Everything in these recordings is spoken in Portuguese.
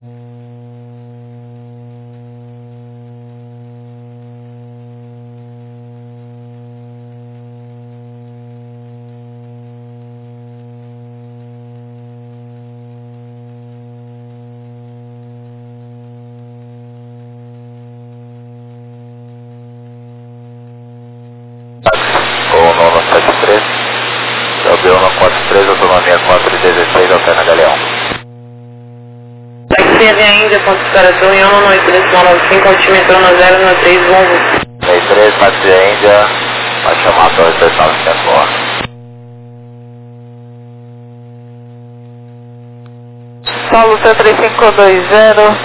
Gol 973, Belbeu 143, autonomia 416, alterna Galeão. Taxi Avião Índia, ponto de separação em 19395, altimetro 1093, Volvo. 63, Taxi Índia, vai chamar 229 boa. Paulo 3520,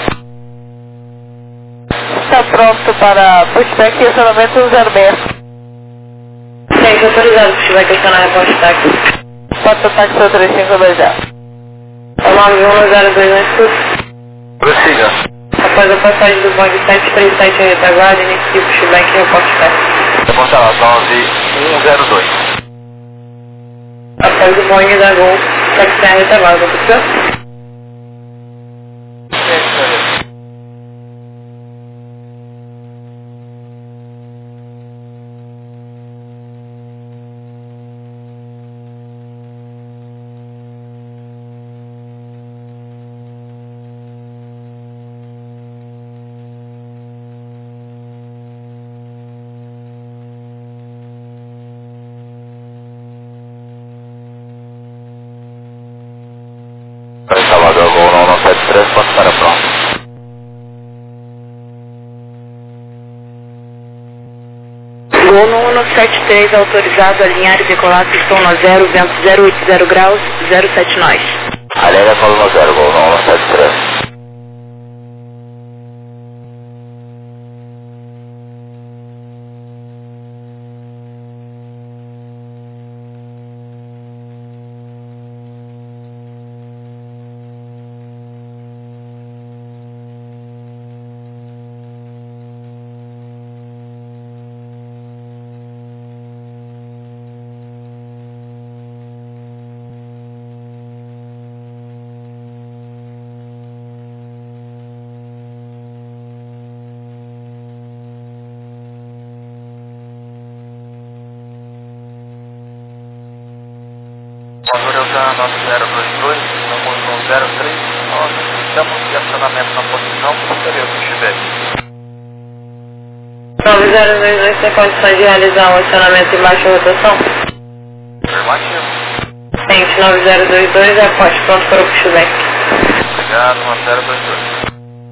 está pronto para pushback e acionamento 06. Sim, autorizado, se vai questionar a resposta táxi. Porta táxi 3520. O 91021 escuta. Prossiga. Após a passagem do Boeing 737 em retaguarda, inicie o pushback e reporte táxi. Reportar 9102. Após o Boeing da Gol, táxi em retaguarda, tá? Para Salvador, Gol 973, pode estar pronto. Gol no 173, autorizado a alinhar e decolar pistão no 0, vento 080 graus, 07 nós. Alinha coluna 0, Gol 973. Delta 9022, estamos no 03, nós estamos de acionamento na posição posterior do pushback. 9022 tem condições de realizar um acionamento em baixa rotação? Afirmativo. Tente 9022, aposte pronto para o pushback. Obrigado, 9022.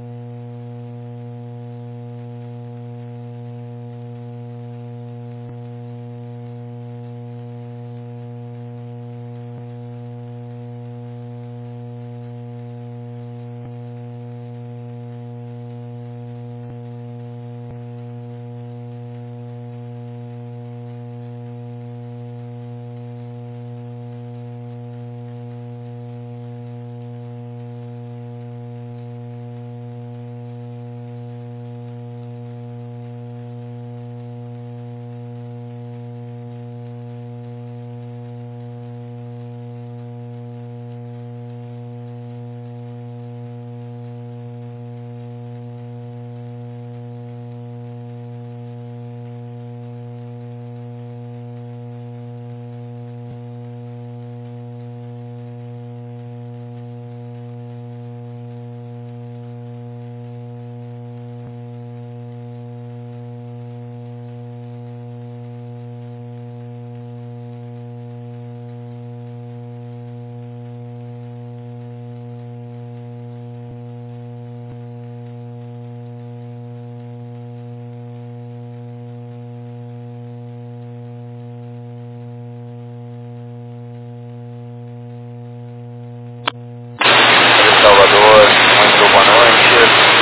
Salvador, muito boa noite.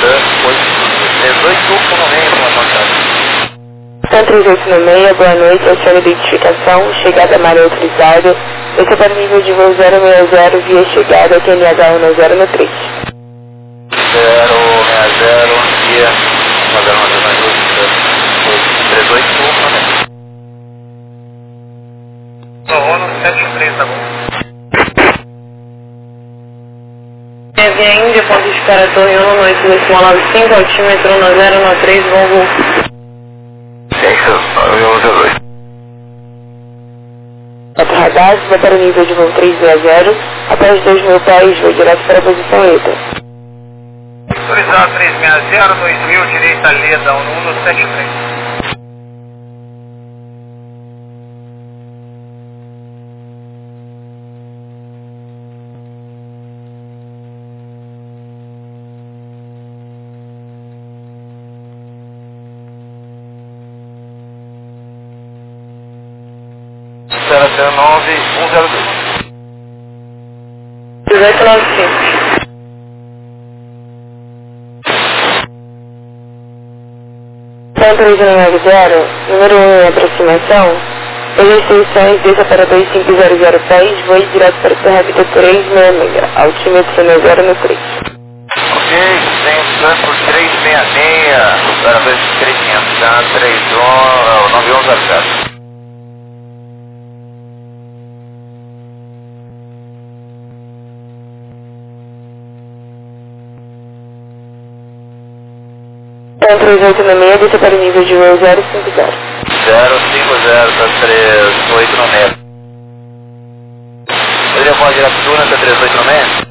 18 no meio, boa noite. 138 no meio, boa noite, aciona identificação, chegada malha autorizada, esse é para nível de voo 060 via chegada, TNH 10 no 3. 060, via, fazer uma 38 no meio. Sono 73, tá bom? Avião Índia, ponto de Para Torre 1, noite, decimal 95, altímetro 1093, Volvo. Texas 9102. Radar, vai para o nível de voo 360, após 2.000 pés, vou direto para a posição ETA. Autorizado 360, 2000, direita Leda 1173. Zero 9 102. 1895. Centro 190, número 1 em aproximação. Pelas instruções, desça para 2500 pés, voe direto para Serra Vida 366, altímetro 0 no 3. Ok, tem campo 366, para 2300, tá? 9100. Centro 386, desça para o nível de voo 050. 050, tá 38 no metro. Poderia voar direto turno até 38 no metro?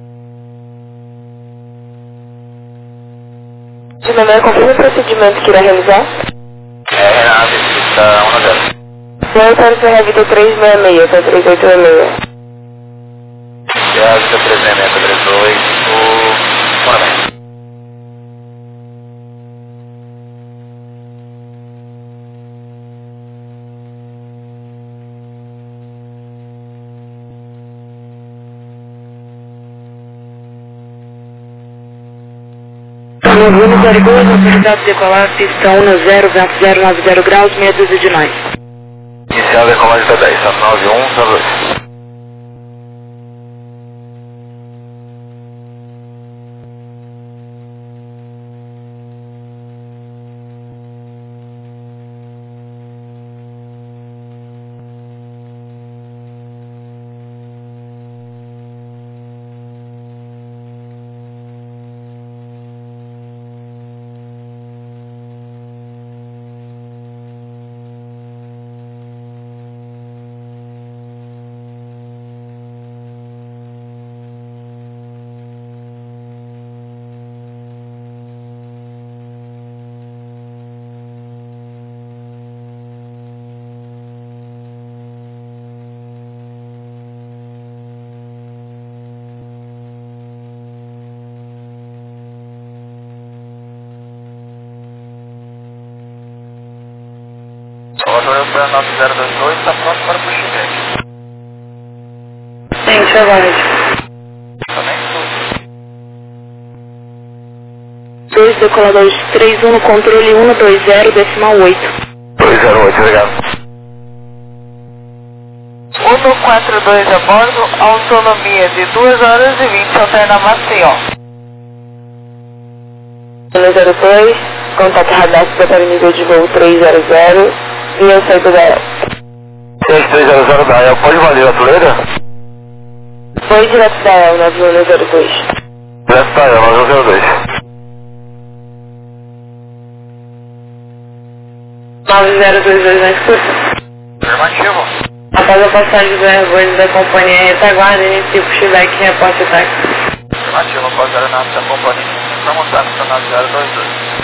De maneira, confirma o procedimento que irá realizar. É, Renato, está 1 a 0. Voo para Serra Vida 366, tá 386. Já está 368, 1 a 0. Novembro 02, autorizado a decolar, pista 1 no 0, vento 090 graus, meia dúzia de nós. Inicial decolagem está 10, tá 9102. O motor Oceano 9022 está pronto para o push-back. Sim, chegou. Também tudo. 2 decoladores 31 no controle 120, decimal 8. 208, obrigado. 142 a bordo, autonomia de 2 horas e 20, alterna macio. 102, contato radar para o nível de voo 300, e eu saio da EL. 6300 da EL, pode valer a Toledo? Foi direto da EL, 9102. Direto da EL, 9102. 9022 na escuta. Afirmativo. Após a passagem do Airbus da companhia retaguarda, inicia o pushback e reporte o táxi. Afirmativo, após a aeronave da companhia, estamos na 9022.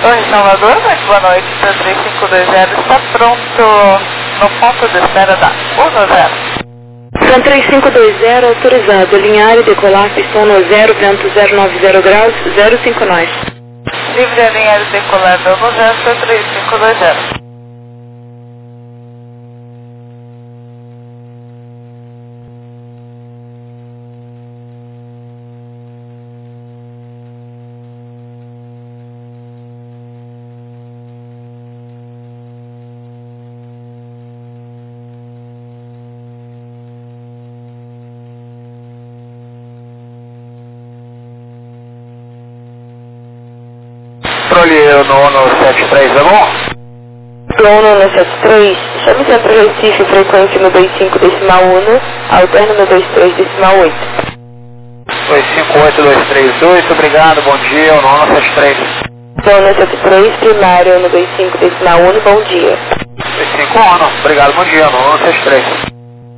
Torre Salvador, muito boa noite, Tan 3520 está pronto no ponto de espera da 10. Tan 3520, autorizado, alinhar e decolar, pistão no 0, vento 090 graus, 05 nós. Livre alinhar e decolar no 0, Tan 3520. Controle no 73, tá bom? Plono no 73, chame Centro Recife, frequência no 25.1, alterno no 23.8. 258238, obrigado, bom dia, o nono 73. Plono 73, primário no 25.1, bom dia. 25 obrigado, bom dia, o nono 73.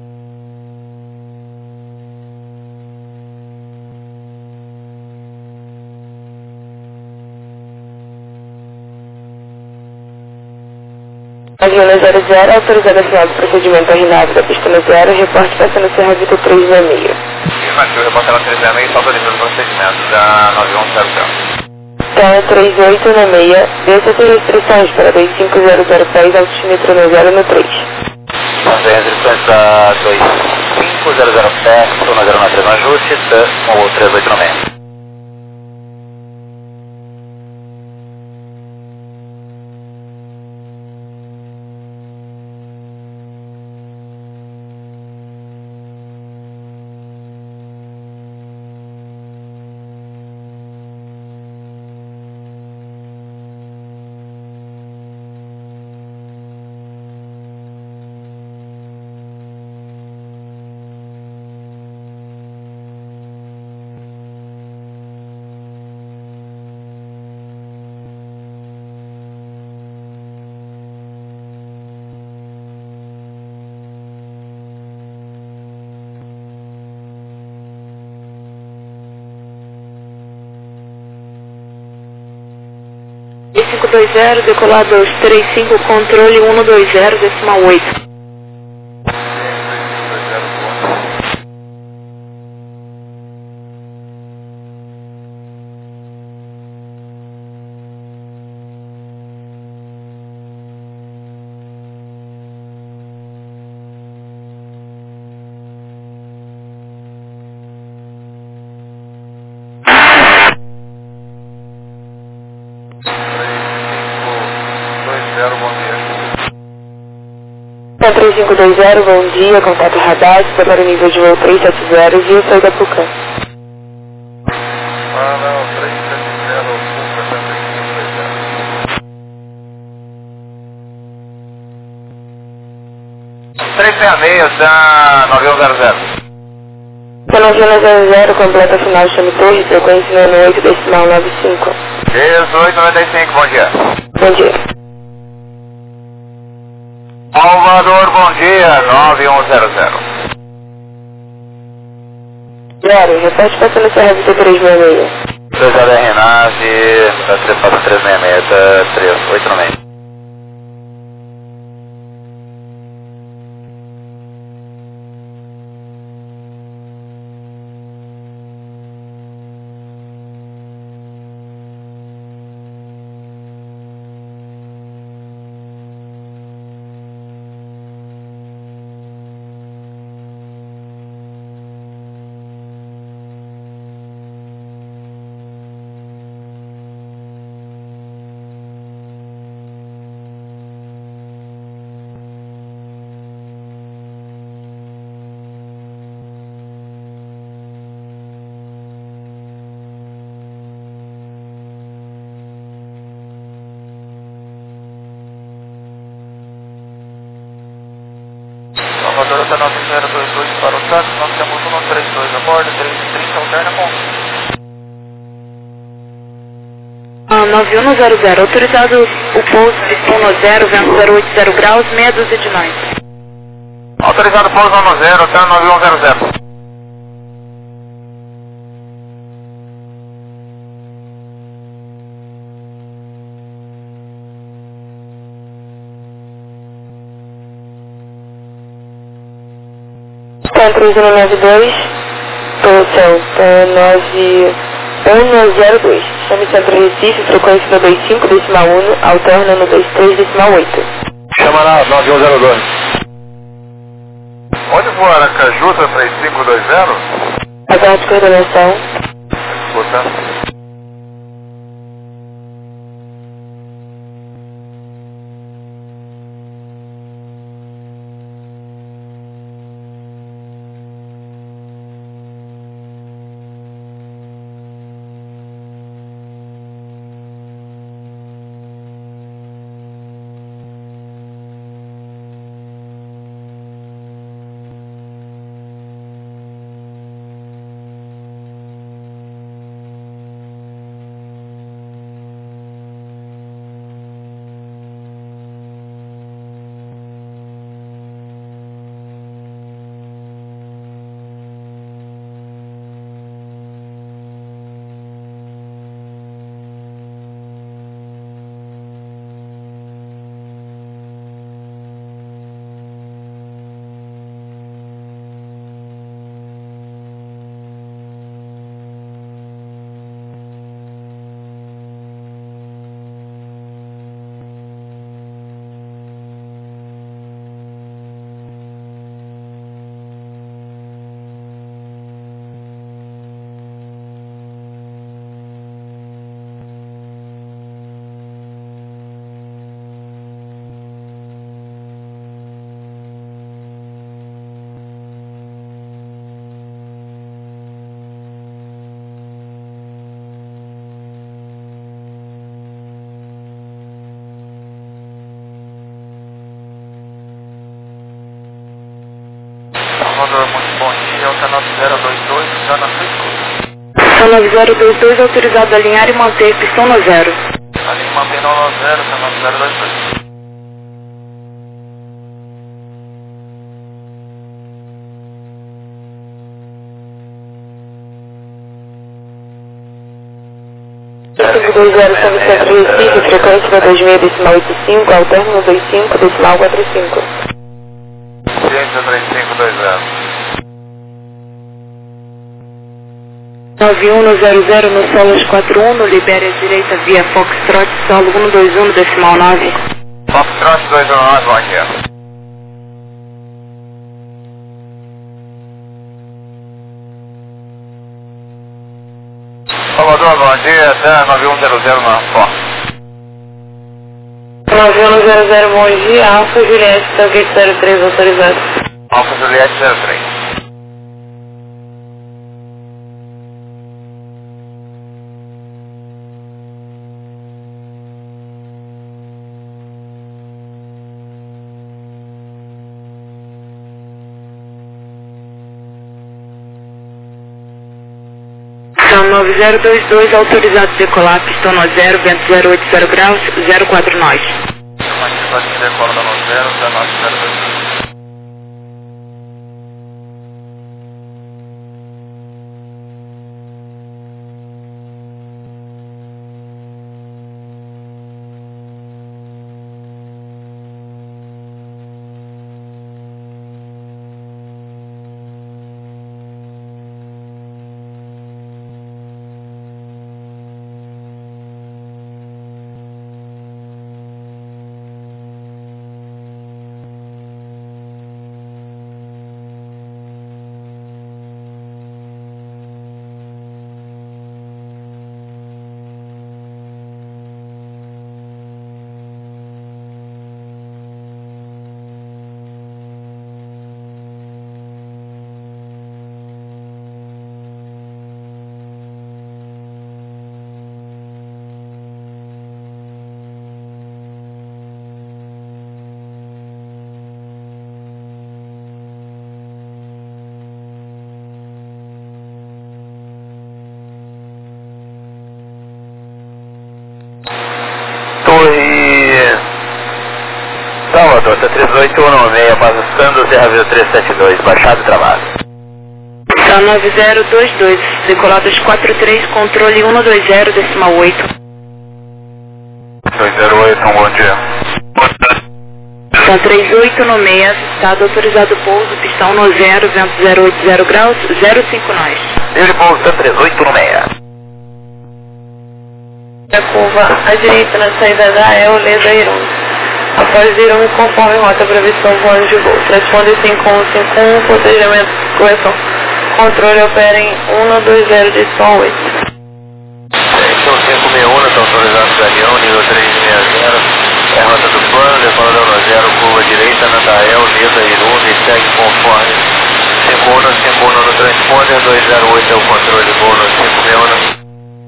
Avião 00, autorizado a final do procedimento RNAV da pista no 0, reporte passando Serra Vita 366. Afirmativo, reporte na 366, autorizando o procedimento da 9100. Então, 3896, desça sem restrições para 25000 pés, altímetro no 0 no 3. Sem restrições da 2500 pés, estou na 093 no ajuste, ou 3896. E520, decolar 235, controle 120,8. Então, 3520, bom dia, contato radar, prepara o nível de voo 370, Gil, sai da Pucã. Não, 370, Pucã, 366, da 9100. Então, 9100, completa final, chame torre, frequência no 8, decimal 95. 1895, bom dia. Bom dia. Salvador, bom dia, 9100. Zero, repete passando Serra Vita 366. 2 RNAV, da 366, da 386. Salvador está 9022 para o táxi, nós temos 132 a bordo, 330 alterna com 9100, autorizado o pouso pistão no 0, vento 080 graus, meia dúzia de nós. autorizado pouso no 0, tá 9100. 13192, pelo céu, 9102. Chame Centro Recife, frequência no 25, decimal 1, alterna no 23, decimal 8. Chama na 9102. Onde voa Aracajuta 3520? Aguarde de coordenação. Escuta. Salvador, muito bom dia, Alta 9022, já na Cisco. São 9022, autorizado a alinhar e manter pistão no zero. Alinha mantendo no zero, Alta 9022. São Vicente Recife, frequência no 26, decimal 85, alterna no 25, decimal 45. Ciência 3520. 9100 no Solas 41, no Libéria direita via Foxtrot, solo 121, decimal 9. Foxtrot 219, bom dia. Salvador, bom dia, até 9100 na Fox. 9100, bom dia, Alfa Juliette, Taugate 03, autorizado. Alfa Juliette 03. São 9022, autorizado a decolar, pistão no zero, vento 080 graus, 04 nós. Informativo aqui, decola no 0, 1902. Torre Salvador, T3816, base Santos, Serra 372, baixado e travado. São 9022, decoladas 43, controle 120, decimal 8. 208, bom dia. São 38 no 6, estado autorizado pouso, pistão no 0, vento 080 graus, 05 nós. Livre pouso, 38 no 6. A curva à direita na saída da Leda Irun. Após Irun, conforme rota previsão plano de voo. Responde 5151, protegimento, correção. Controle opera em 120 de som 8. Então 561, está autorizado Galeão, nível 360. É rota do plano, levando a 0, curva direita, Nadael, Leda, Irune, segue conforme 51 no transponder, 208 é o controle de voo no 561.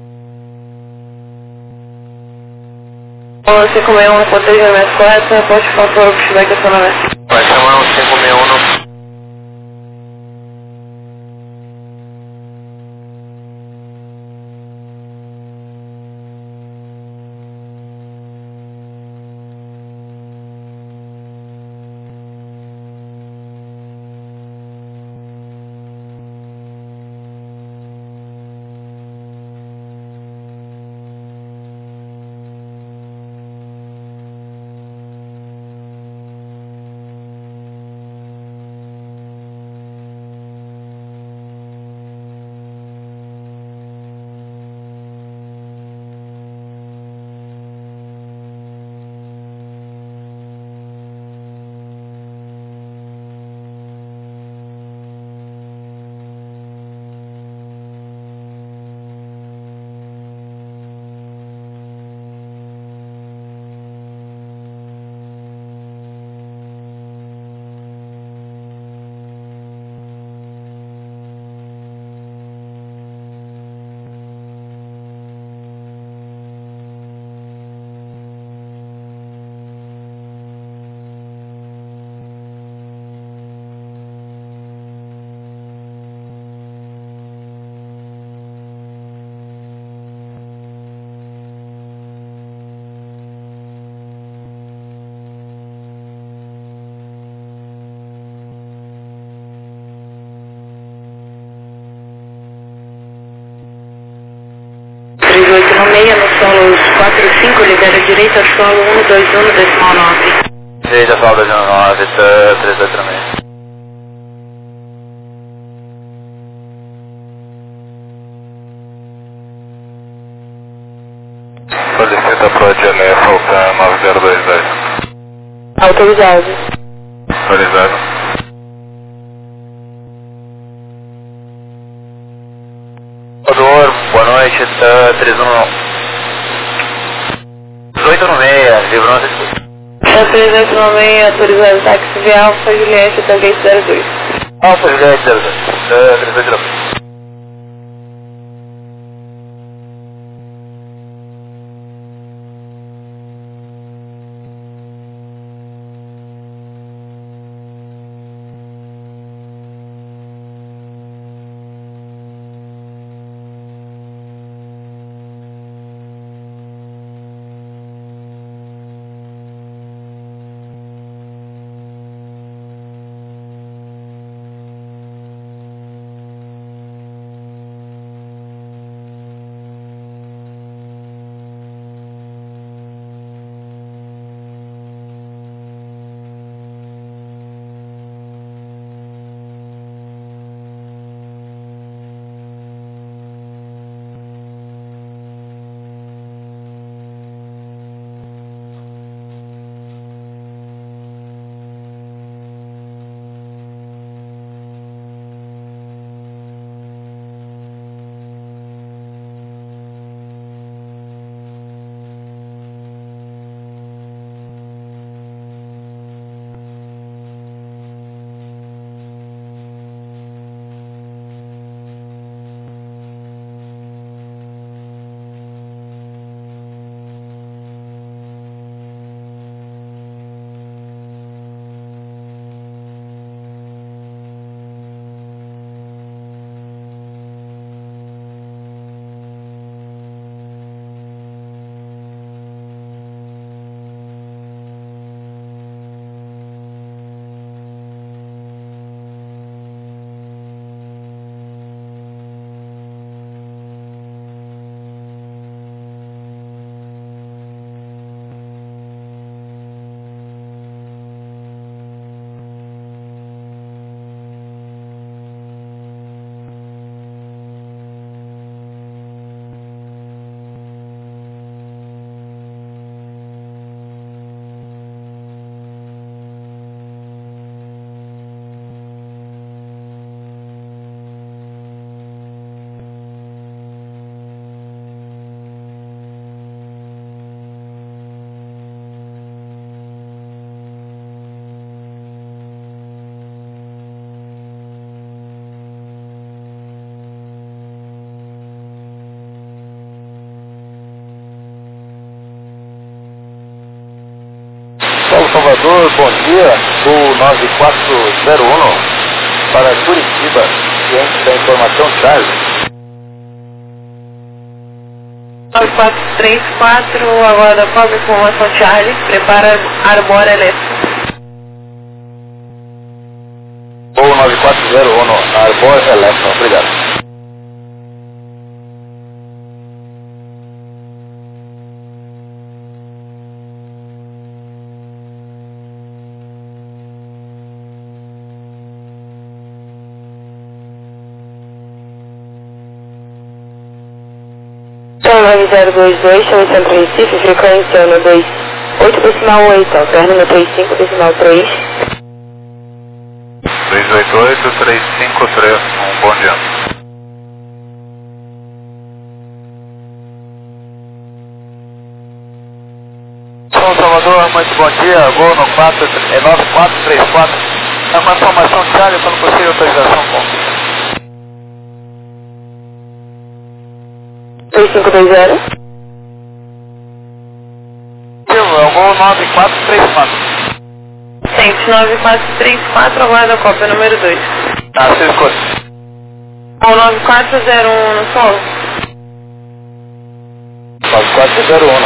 561, protegimento correto, reporte de controle, pushback acionamento. Vai chamar um 561 no... No 6, no solo 45, libera direita, solo 121, decimal 9. Direita, solo 219, 38 no 6. Solicita pro Gelé, Falcão 9022. Autorizado. Autorizado. Boa noite, 319. 18 no 6, livrando esse. 308 no 6, autorizado táxi via Alfa Juliette, Gate 02. Alfa Juliette 02. 38 no 6. Salvador, bom dia, voo 9401 para Curitiba, ciente da informação Charlie. 9434, aguarda cobre informação Charlie, prepara arbora elétrica. Voo 9401, arbora elétrica, obrigado. Então, 9022, chama Centro Recife, frequência no 28,8, alterno no 35,3. 388-353, bom dia. São Salvador, muito bom dia, voo no 9434, é uma informação Charlie quando possível autorização com 3520. é o voo 9434. 9434, aguarda cópia número 2. Tá, você escolhe. Ao 9401 no solo. 9401.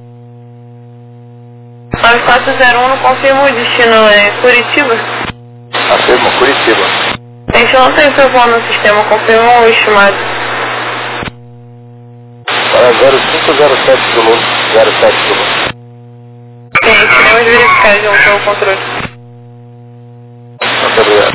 9401, confirma o destino é Curitiba. Afirmo, Curitiba. Gente, eu não tenho seu voo no sistema, confirma o estimado. Para 0507 km, 07 km. Gente, queremos verificar junto ao controle. Muito obrigado.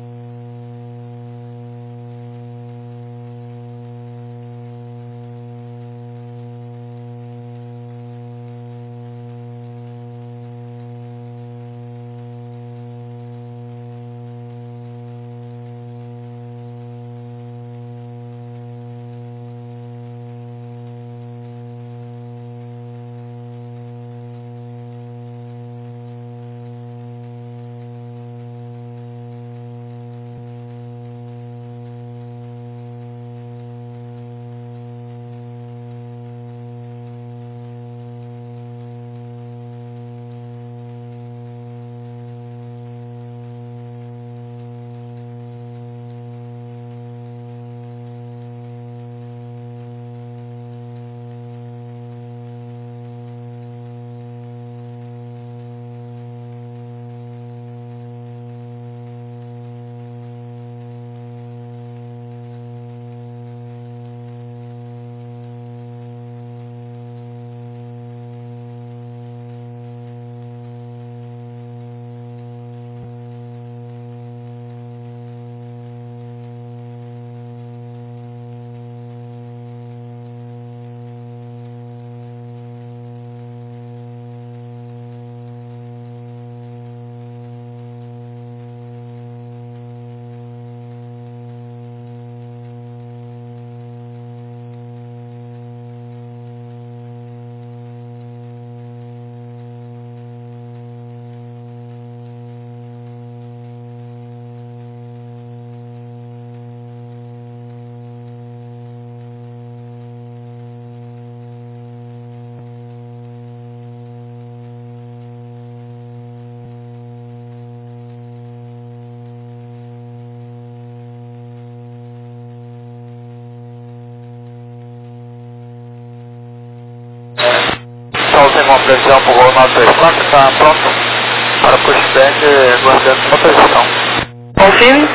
Então, tem uma previsão para o voo 934, está pronto para pushback, guardando sua posição. Confirme.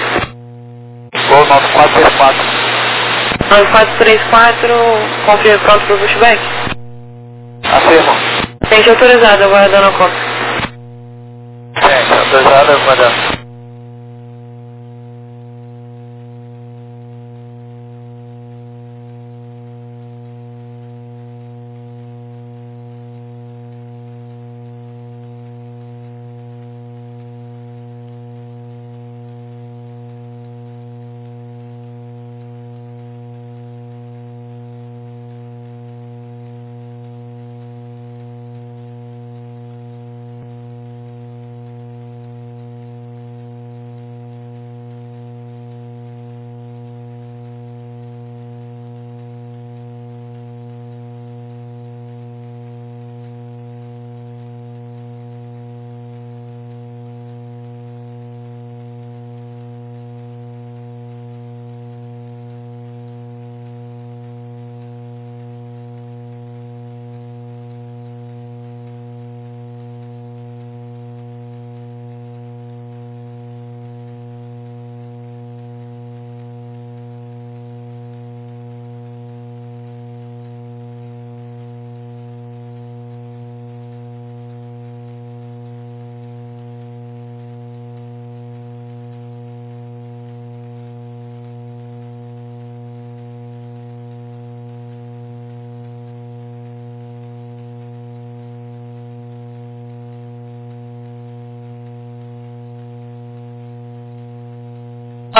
Voo 9434. 9434, confirme pronto para o pushback. Afirmo. Gente autorizado, aguardando a cópia. Gente, autorizado, aguardando.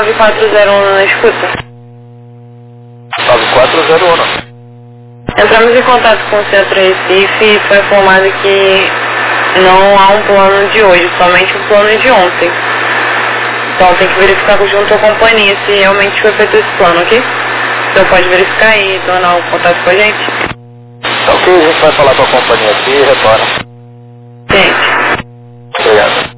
9401 na escuta. 9401. Entramos em contato com o Centro Recife e foi informado que não há um plano de hoje, somente um plano de ontem. Então tem que verificar junto à companhia se realmente foi feito esse plano, ok? Então pode verificar e tornar um contato com a gente. Então ok, a gente vai falar com a companhia aqui e retorna. Gente. Obrigado.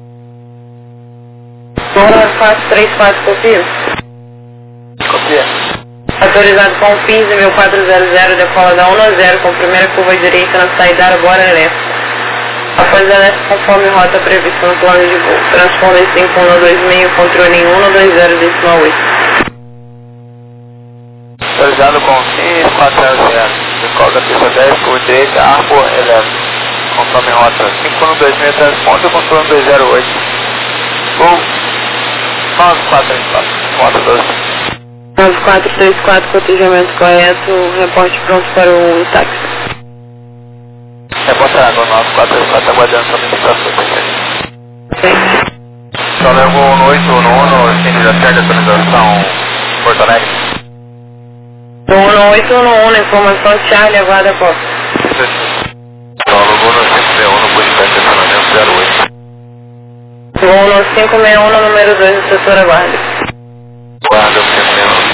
9434 copia. Copia. Autorizado com o PIS 1400, decola da 1 a 0 com primeira curva direita na saída Arbor Elétrica. Após a leste conforme rota prevista no plano de voo. Transponder 5126, controle em 120,8. Autorizado com 5400, decola da pista 10, curva direita, Arbor Elétrico. Conforme rota 5126, transponder, controle 208. Voo 9434, rota 12. 9434, cotejamento correto, reporte pronto para o táxi. Reportado, 9434, aguardando solicitação, perfeito. Só levou no 811, sinalização de atualização Porto Alegre. No 811, informação Charlie, aguarda a porta. Só levou no 561, no push para estacionamento 08. Voo no 561, no número 2 do setor aguarda. Guarda o 561.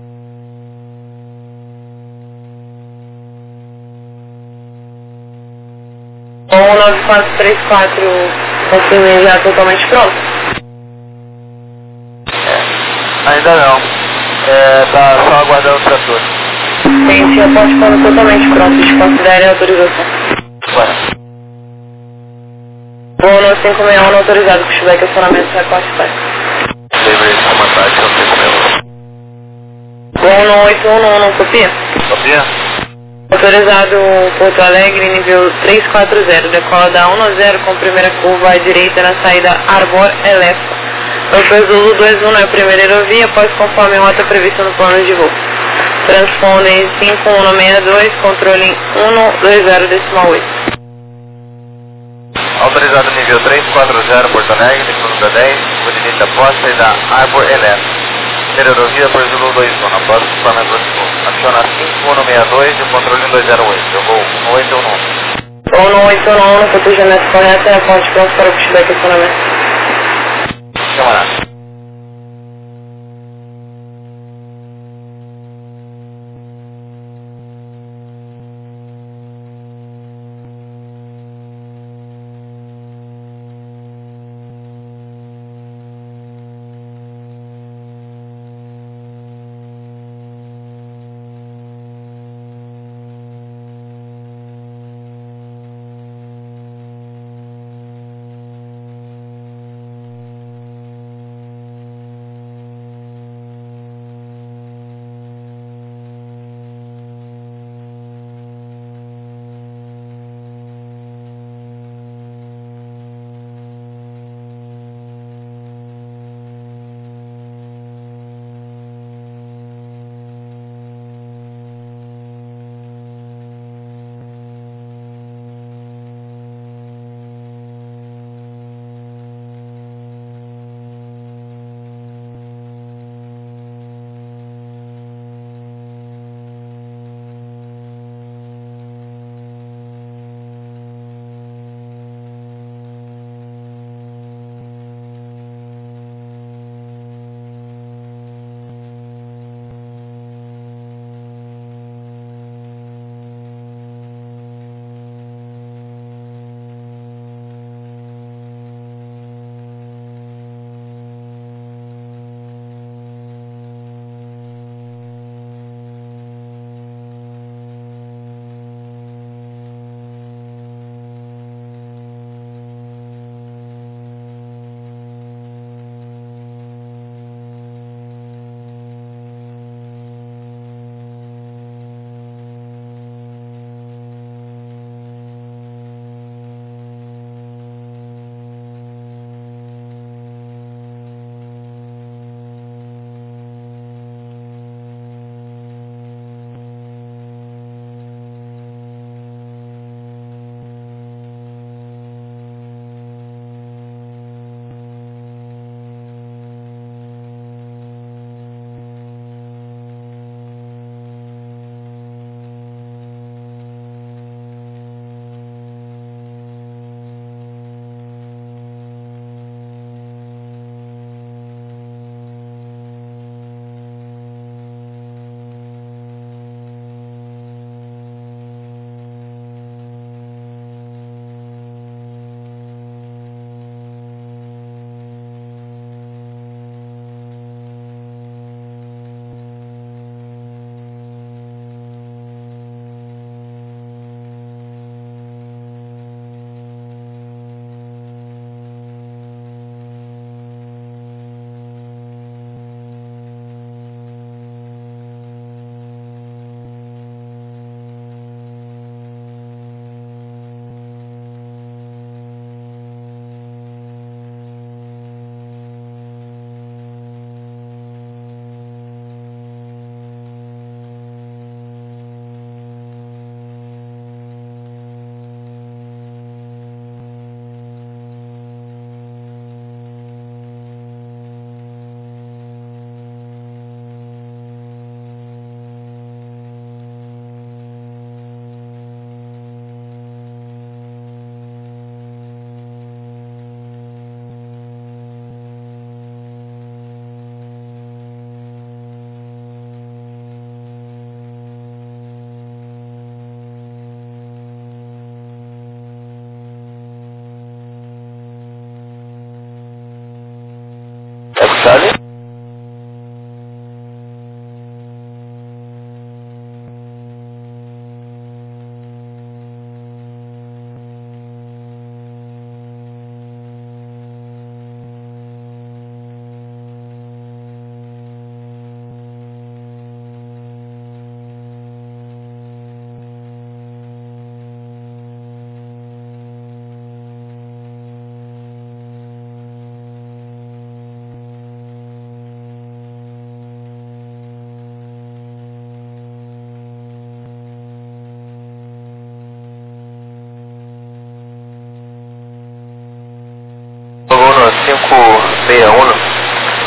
Voo 9434, confirme já totalmente pronto. Ainda não. Tá só aguardando o trator. Gente, reporte plano totalmente pronto, desconsidere a autorização. Vai. Voo no 561, autorizado, pushback, acionamento, recorte táxi. Delivery de comandante, não tem como. Voo no 811, copia. Copia? Autorizado Porto Alegre, nível 340, decola da 1 a 0 com primeira curva à direita na saída Arbor Elétrica. Foi Zulu 21 é a primeira aerovia, após conforme a rota prevista no plano de voo. Transpondem 5162, controle em 120,8. Autorizado nível 340, Porto Alegre, segunda 10, curva direita posta e da Arbor Elétrica. Primeira aerovia por Zulu 21, após o planejamento de voo. Aciona 5162 e o controle em 208. Eu vou no 811. Ou no 811, cotejamento correto, reporte pronto para o pushback, acionamento. Camarada.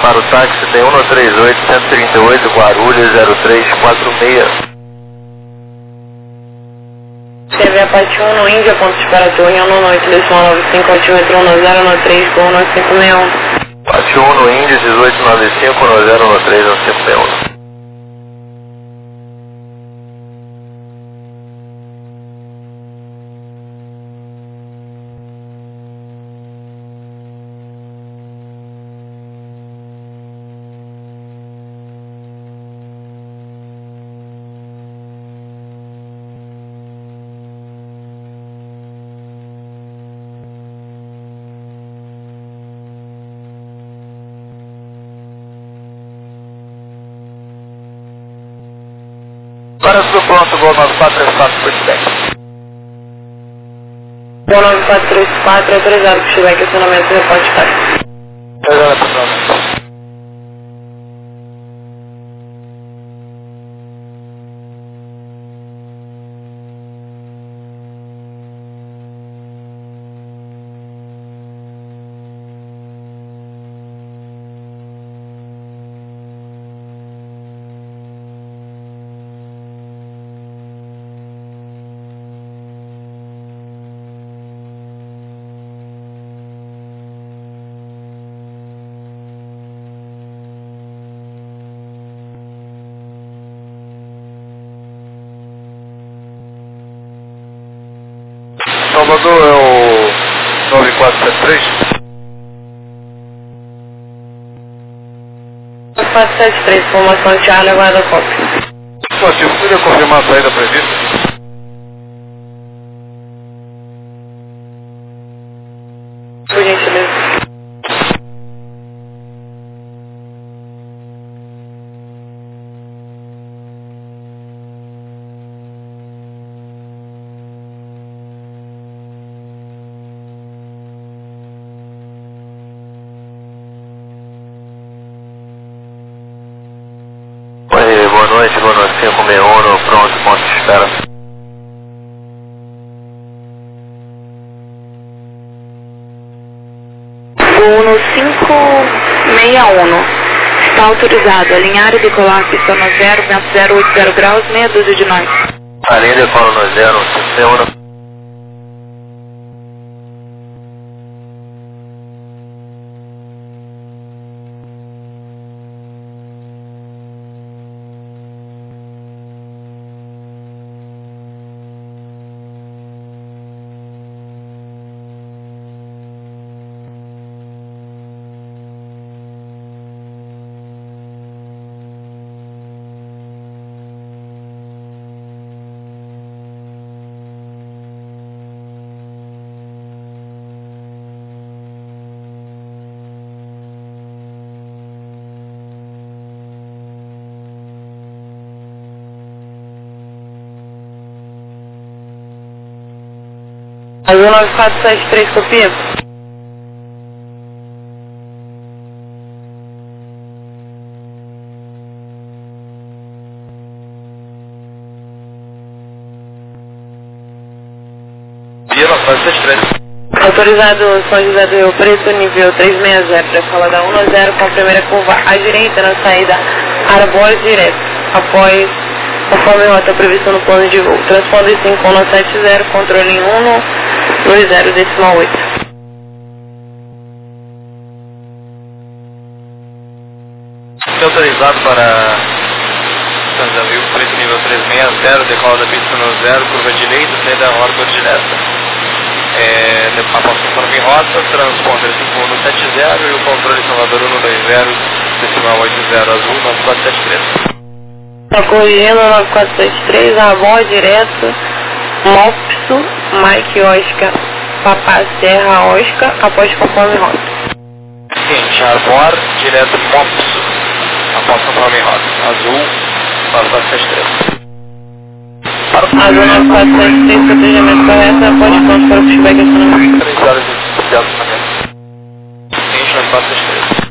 para o táxi, tem 138, 138, Guarulhos, 0346. TV Apache 1 no Índia, ponto de espera torre, 1 noite, decimal 95, altímetro 1093, gol 9561. Apache 1 no Índia, 1895, 1093, 1561. Para tudo pronto, Gol 9434, feedback. Gol 9434, autorizado para feedback, acionamento do reporte táxi. Obrigado, pessoal. Salvador é o 9473? 9473, formação Charlie, aguarda cópia. Positivo, poderia confirmar a saída prevista? Por gentileza. Boa noite, boa noite, 561, pronto, ponto de espera. Gol no 561. Está autorizado. Alinhar e decolar pista no 0, vento 080 graus, meia dúzia de nós. Alinha decola no 0, 561. Azul 9473, copia. Via 9473. Autorizado São José do Rio Preto, nível 360, decola da 1 a 0 com a primeira curva à direita na saída Arabóis direto, após conforme rota prevista no plano de voo. Transponder 5170, controle 120, decimal 8. Autorizado para São José do Rio Preto, nível 360, decola da pista no 0, curva direita, saída órbita direta. Após conforme rota, transponder 5170 e o controle Salvador 120, decimal 80, azul 9473. Está corrigindo 9473, Arabóis direto, Mopso, Mike Oscar, Papá Serra Oscar, após conforme rota. Seguinte, Arbor, direto Mopso, após conforme rota, azul 9473. Azul 9473, protegimento correto, após ponto para o feedback acionamento. 3 horas de acionamento. Seguinte, 9473.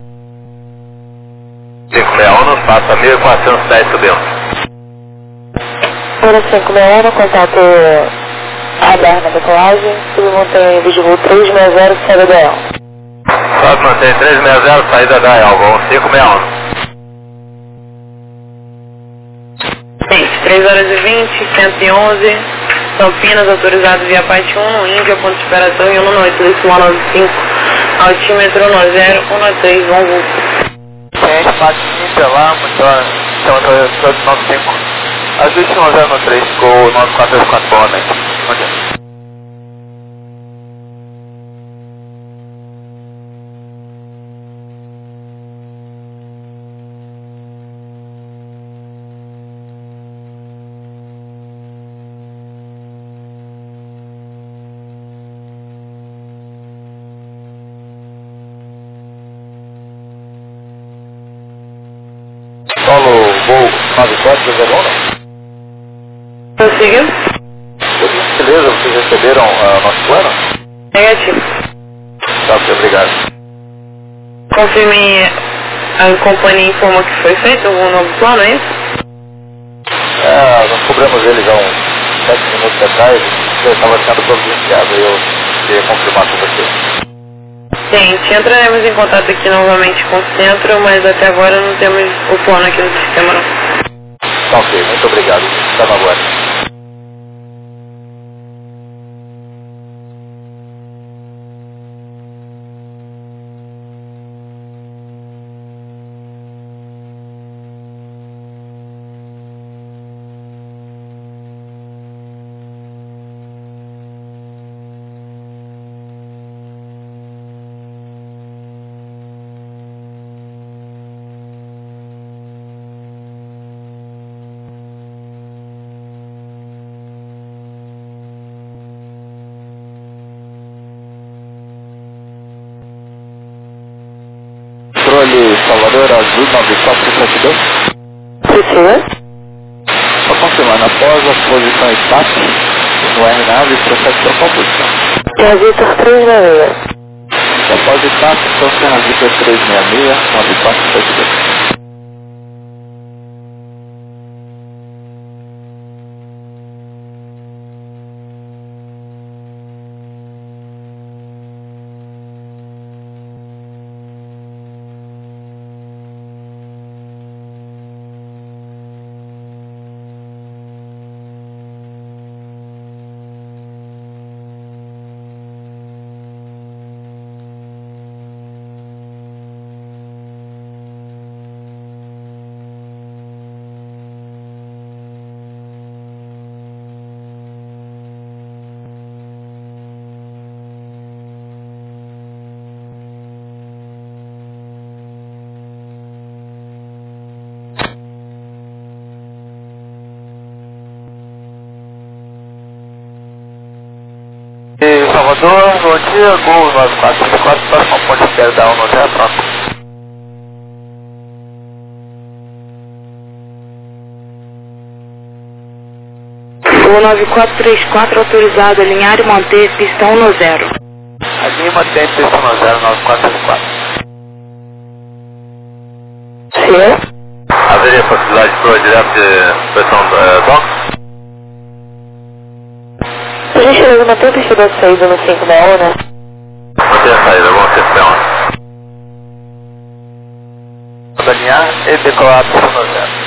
561, passa 1410 subindo. Hora 561, contato aberto na decolagem, submontanha de voo 360, CDL. Fox mantém 360, saída da Elva, 561. Sim, 3 horas e 20, 111, Campinas, autorizado via parte 1, Índia, ponto de espera torre 198, 195, altímetro 10, 113, Gente, parte Índia lá, monitor, chama 95. As últimas 103, ficou 9434 Bonnet. Bom dia. Solo voo 9401. Conseguiu? Por gentileza, vocês receberam nosso plano? Negativo. Tá, muito obrigado. Confirme, a companhia informou que foi feito algum novo plano, é isso? Nós cobramos eles há uns 7 minutos atrás, eu estava sendo providenciado e eu queria confirmar com você. Gente, entraremos em contato aqui novamente com o centro, mas até agora não temos o plano aqui no sistema não. Tá ok, muito obrigado. Está na guarda. Controle Salvador Azul 9472. Sim, Só confirmando, após a posição estática, no R-Nave, procede para qual posição? é Vitor 366. Após estática, então Serra Vitor 366, 9472. E Salvador, bom dia, Gol 9434, próximo ponto de espera da 190, pronto. O 9434 autorizado a alinhar e manter pista 110. A Lima tem pista 9434. Sim. Haveria possibilidade de proa direto de pressão box? A gente deve manter a pista da saída no 5 da hora, né? Manter a saída, vamos ter P11. Alinhar e decolar a pista 90.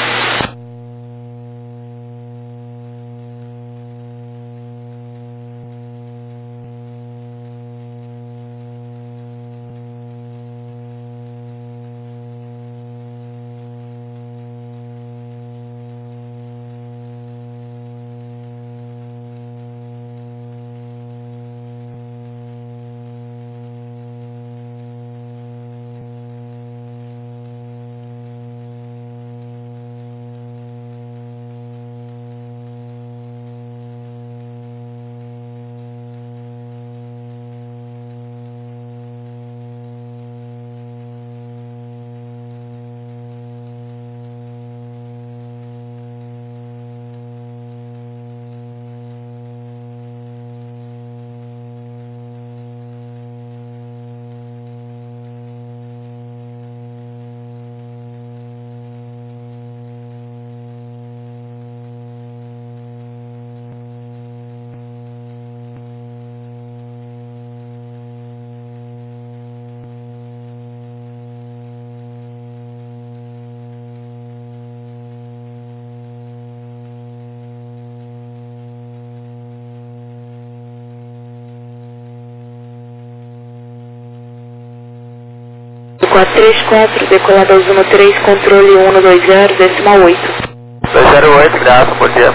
434, decolado ao Zuma 3, controle 120, decimal 8. 208, graças, bom dia.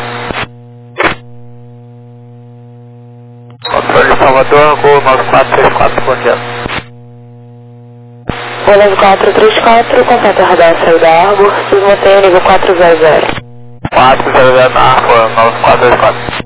Controle Salvador, gol 9434, bom dia. Gol 9434, completa radar saída Arbor, Sus mantenha nível 400. 400 na Arbor, 9424.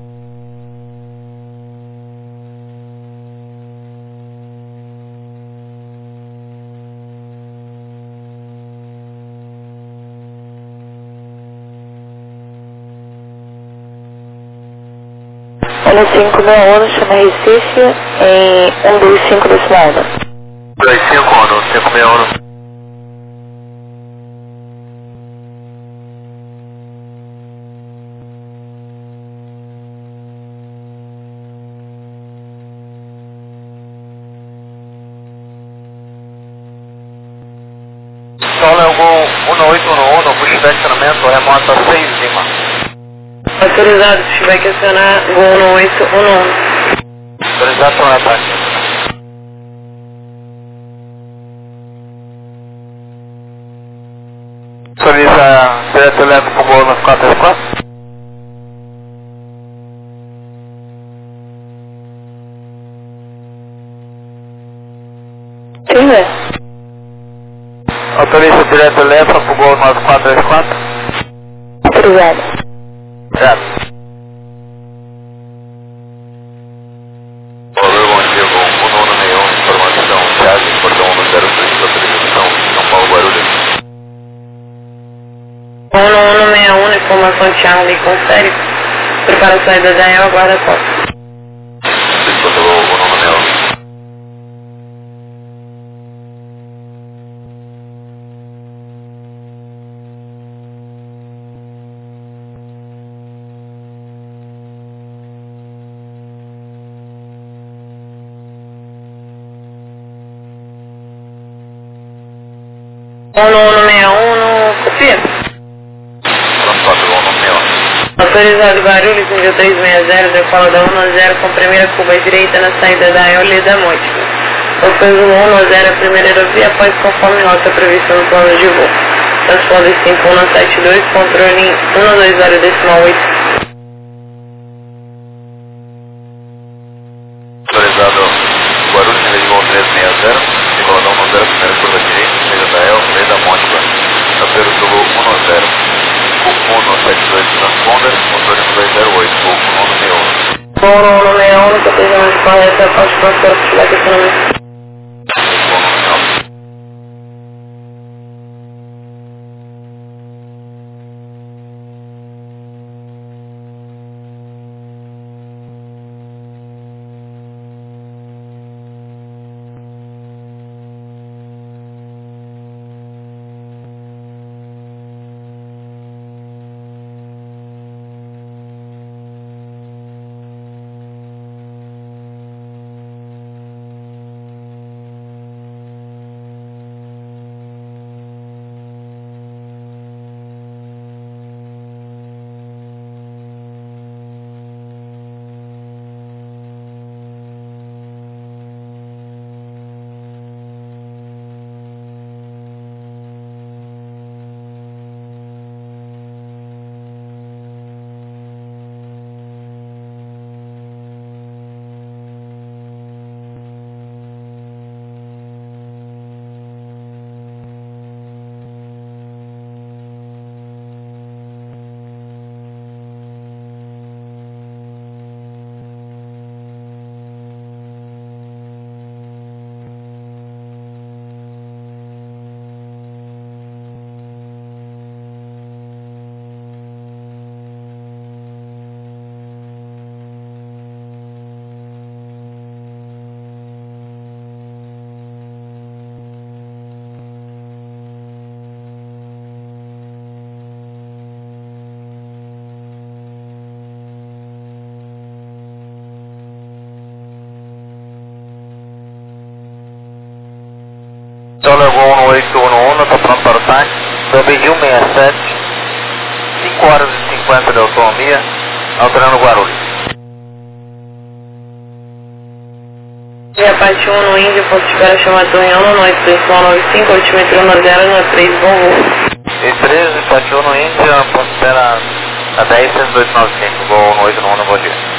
Olha 561, chama Recife em 125 decimal 1. 251, 561. Solo é o gol 1811, puxa de acionamento, remota 6 Lima. Autorizado, se tiver que acionar gol 1811. Autorização é ataque. Autoriza direto elétrico com gol 9434. Sim, é. Autoriza direto elétrico com gol 9434. Autorizado. Certo. Valor, bom dia, gol 1161, informação, viagem, portão 103, autorização, São Paulo, Guarulhos. 1161, informação Thiago, me confere. Prepara a saída da EL, aguarda a costa. Desculpa, gol 1161. Copia. Transporte, gol 1161. Autorizado Guarulhos, nível 360, decola da 10 com primeira curva à direita na saída da EOL da Monte. Alcançando 10 a primeira aerovia após conforme rota prevista no plano de voo. Transponder 5172, controle 120 decimal 8. Autorizado Guarulhos, nível de voo 360, decola da 10, primeira curva à direita, saída da EL, saída da Monte. Apeiro do gol 10. 172 transponder, controle 208, gol 1161. Gol 1161, protegimento correto, após transfer de estacionamento. Então levou 1811, está pronto para o ataque. W167, 5 horas e 50 de autonomia, alterando Guarulhos. Parte 1 no Índio, ponto de espera chamado Torre 1, noite 295, altimetro 1093, bom voo. E 13, Parte 1 no Índio, ponto de espera a 10, 295, voo no 8 no 1, bom dia.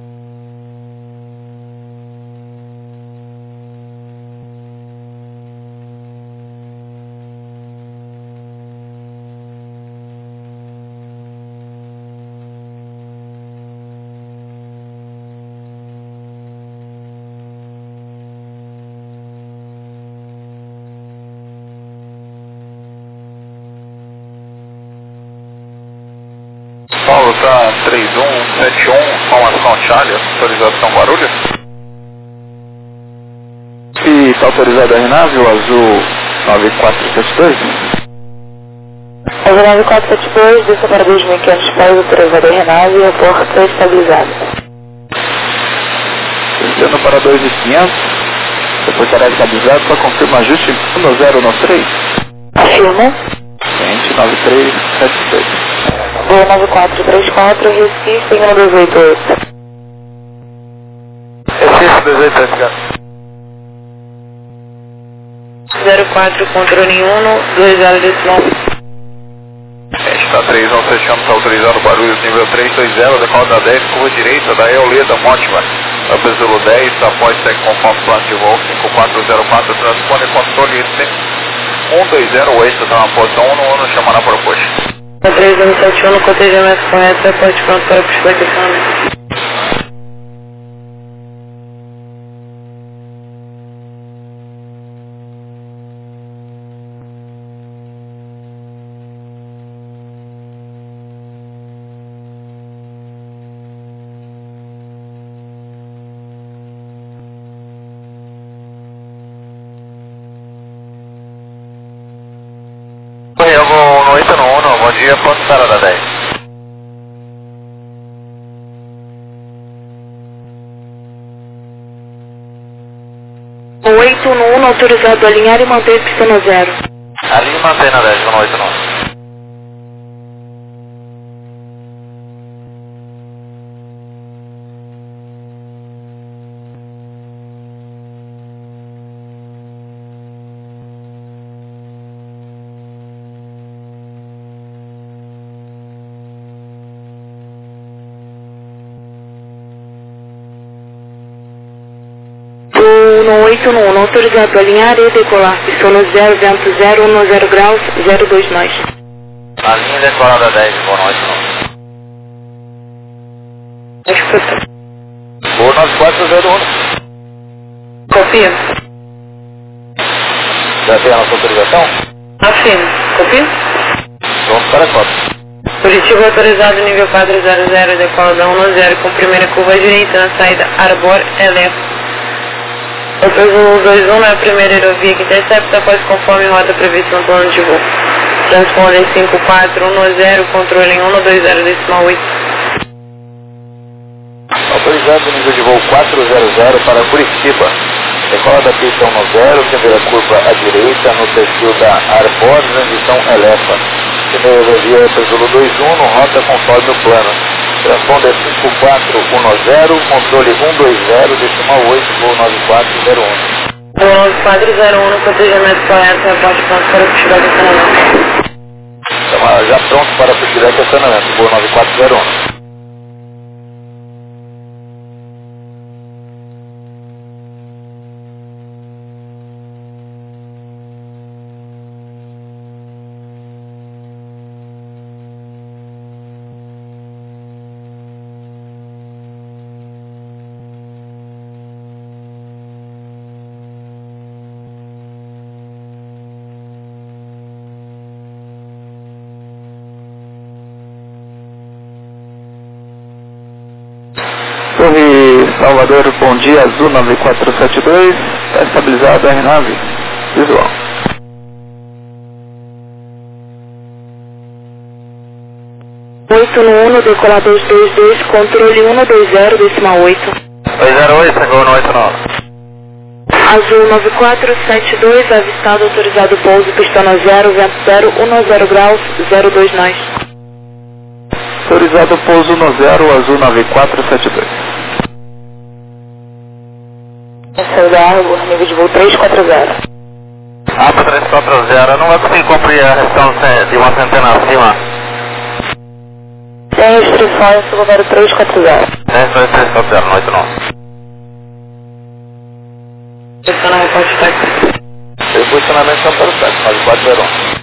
Paulo, tá 3171, informação Charlie, autorização Guarulhos. E está autorizado a RNAV, o azul 9472? Azul 9472, desça para 2.500 pés, autorizado a RNAV e a porta estabilizada. Descendo para 2.500, depois será estabilizado, só confirma ajuste 1093. Afirma. 9376. Voo 9434, Recife, signo 288. Recife 288. 04, controle 1, 20 decimal. Está 31, fechando, está autorizado Guarulhos, nível 320, decola da 10, curva direita, da Eoleda, Mótima. Apesolo 10, após segue conforme plano de voo, 5404, transpone controle 1208, está na posição 1 chamará para o push. 3171, cotejamento correto, aporte pronto para puxar aquecimento. Eu vou no 8 no 1, bom dia, ponto de espera da 10. O 8 no 1, autorizado a alinhar e manter pista no 0. Ali mantém na 10, vou no 8 no 1. No 8 no 1, autorizado a alinhar e decolar, pista no 0, vento 0, 10 graus, 02 nós. A linha decolada 10, vou no 8 no 1. Escuta. Voo 9401. Copia. Já tem a nossa autorização? Afirmo. Copia. Pronto para a cópia. Positivo autorizado nível 400, decola da 10 com primeira curva direita na saída Arbor Elef. O Azul 21 é a primeira aerovia que intercepta após conforme rota prevista no plano de voo. Transponder 5410, controle 120 decimal 8. Autorizado nível de voo 400 para Curitiba. Decola da pista 10, primeira curva à direita no perfil da Arbor, transição Elefa. Primeira aerovia Azul 21, no rota conforme o plano. Transponder 5410, controle 120, decimal 8, voo 9401. Voo 9401, cotejamento correto, aporte pronto para puxar estacionamento. Então, já pronto para puxar estacionamento, voo 9401. Torre Salvador, bom dia, azul 9472, está estabilizado a RNAV, visual. Oito no 1, decolador 22, controle 120, decimal 8. 208, chegou no 89. Azul 9472, avistado, autorizado pouso, pista no 0, vento 0, 10 graus, 02 nós. Autorizado pouso no 0, azul 9472. Cold Harbor, nível de voo 340. APA 340, não vai conseguir cumprir a restrição de uma centena acima. Sem restrições, Silveira 340. Restrições 340, não 89. Posicionamento táxi. Posicionamento São Paulo, quase 4 verão.